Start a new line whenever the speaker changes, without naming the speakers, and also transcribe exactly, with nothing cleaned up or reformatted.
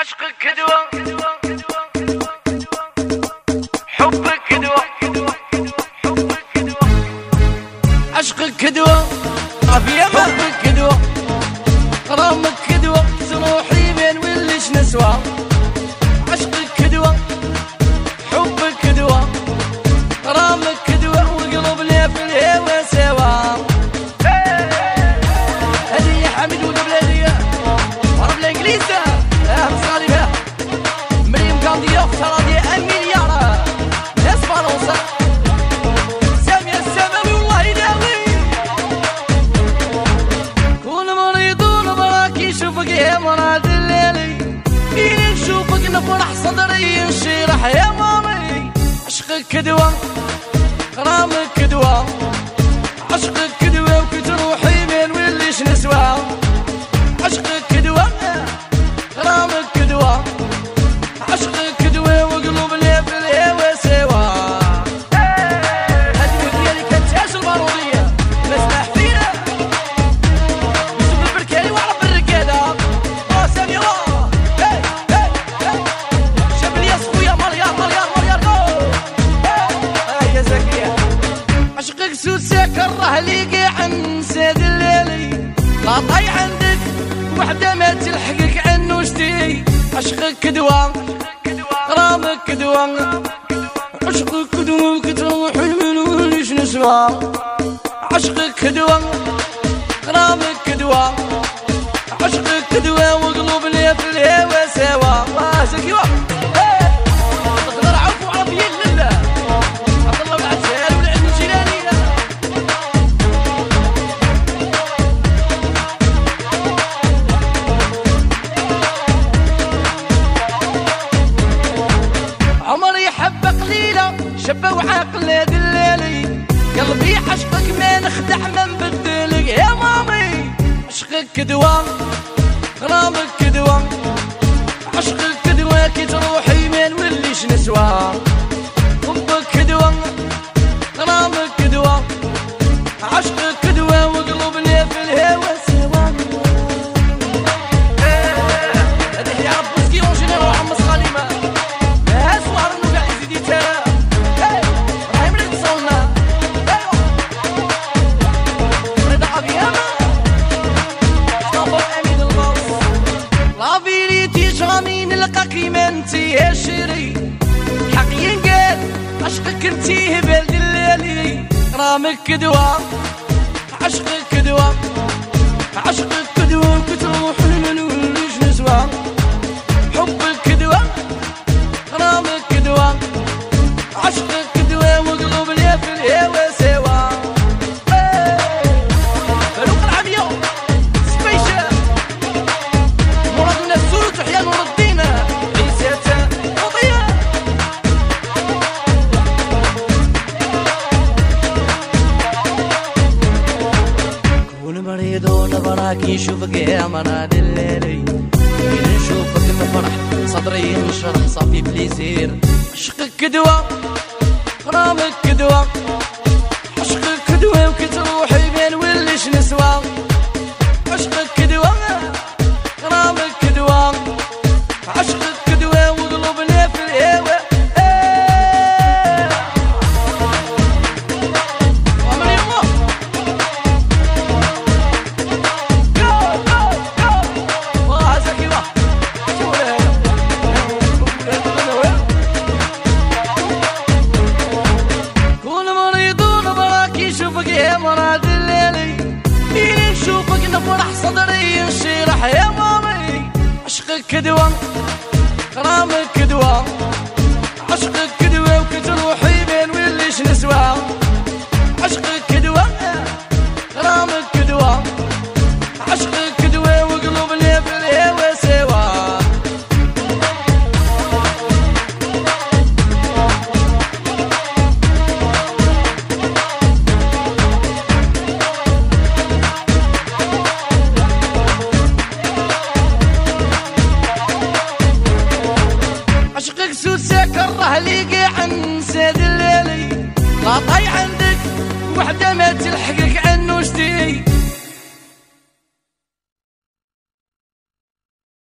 عشقك كدوة حبك كدوة حبك كدوة عشقك كدوة حبك كدوة غرامك كدوة تروحي بين وليش نسوى عشقك كدوة حبك كدوة غرامك كدوة وقلوبنا في الهوى سوا هذه يا حميد وقبل هدية ورب الانجليزة اهم صغالي بها مريم قاضية اختار دي المليار ناس فرنسا سامية السماوي والله يداوي كل مريض ونبراك يشوفك يا مراد الليلي فين نشوفك نفرح صدري ينشرح يا مامي عشقك كدوة غرامك كدوة عشقك كدوة وكي تروحي من وليش نسوى عشقك كدوة غرامك كدوة عشقك كدوة وقلوبنا في الهوى سوا هذه الودية اللي كانت تعيش البارودية نسمع فينا يوسف البركاني وعرب الركادة اه سامي الله هاي هاي هاي شاب الياس خويا مليار مليار مليار جو هاي يا زكية عشقك سوسة كره ليقي عن سيد الليلي لا طاي عندك وحدة ما تلحقك عنو شتي عشقك كدوة غرامك كدوة عشقك كدوة وكتروح من وليش نسوى عشقك كدوة غرامك كدوة عشقك كدوة وقلوبنا في الهوى سوا واه زكيوة تقدر عفو عربيين لله عبد الله بن عسال والعلم الجيلاني عمري حبة قليلة شبة وعاقلة دلالي قلبي عشقك ما نخدع ما نبدلك يا مامي عشقك كدوة غرامك كدوة عشقك كدوة كي تروحي ما نوليش نسوى حبك كدوة غرامك كدوة عشقك كدوة وقلوبنا في الهوى سوا هذه يا رب وسكي اونجينير وعم صغاليمة اسوار انه قاعد يزيد يتارى راهي من اتصلنا رضا عبيامة صابر امين الباص لا فيريتي جراني نلقاك كيما انتي يا شيري حق ينقال عشقك انتي هبال دلالي غرامك كدوة عشقك كدوة عشقك كدوة كتروح من وليش نسوى حبك كدوة غرامك كدوة عشقك كدوة وقلوبنا في الهوى سوا فاروق العبية سبيشال مرادنا السور تحيا نور الدين ليست قضية كون مريض ونبراك يشوفك يا مراد الليلي كي نشوفك نفرح صدري ينشرح صافي بليزير عشقك كدوة غرامك كدوة عشقك كدوة وكي تروحي بين وليش نسوى عشقك كدوة غرامك كدوة عشقك كدوة وقلوبنا في الهوى وعمري الله جو جو جو واه زكي واه كون مريض ونبراك يشوفك يا مراد الليلي فين نشوفك نفرح صدري ينشرح يا مامي عشقك كدوة غرامك كدوة عشقك كدوة وكي تروحي بين وليش نسوى عشقك كدوة غرامك كدوة عشقك كدوة وقلوبنا في الهوى سوا عشقك سوسة كره ليقي عن سيد الليلي لا طاي عندك وحدة ما تلحقك عنو شتي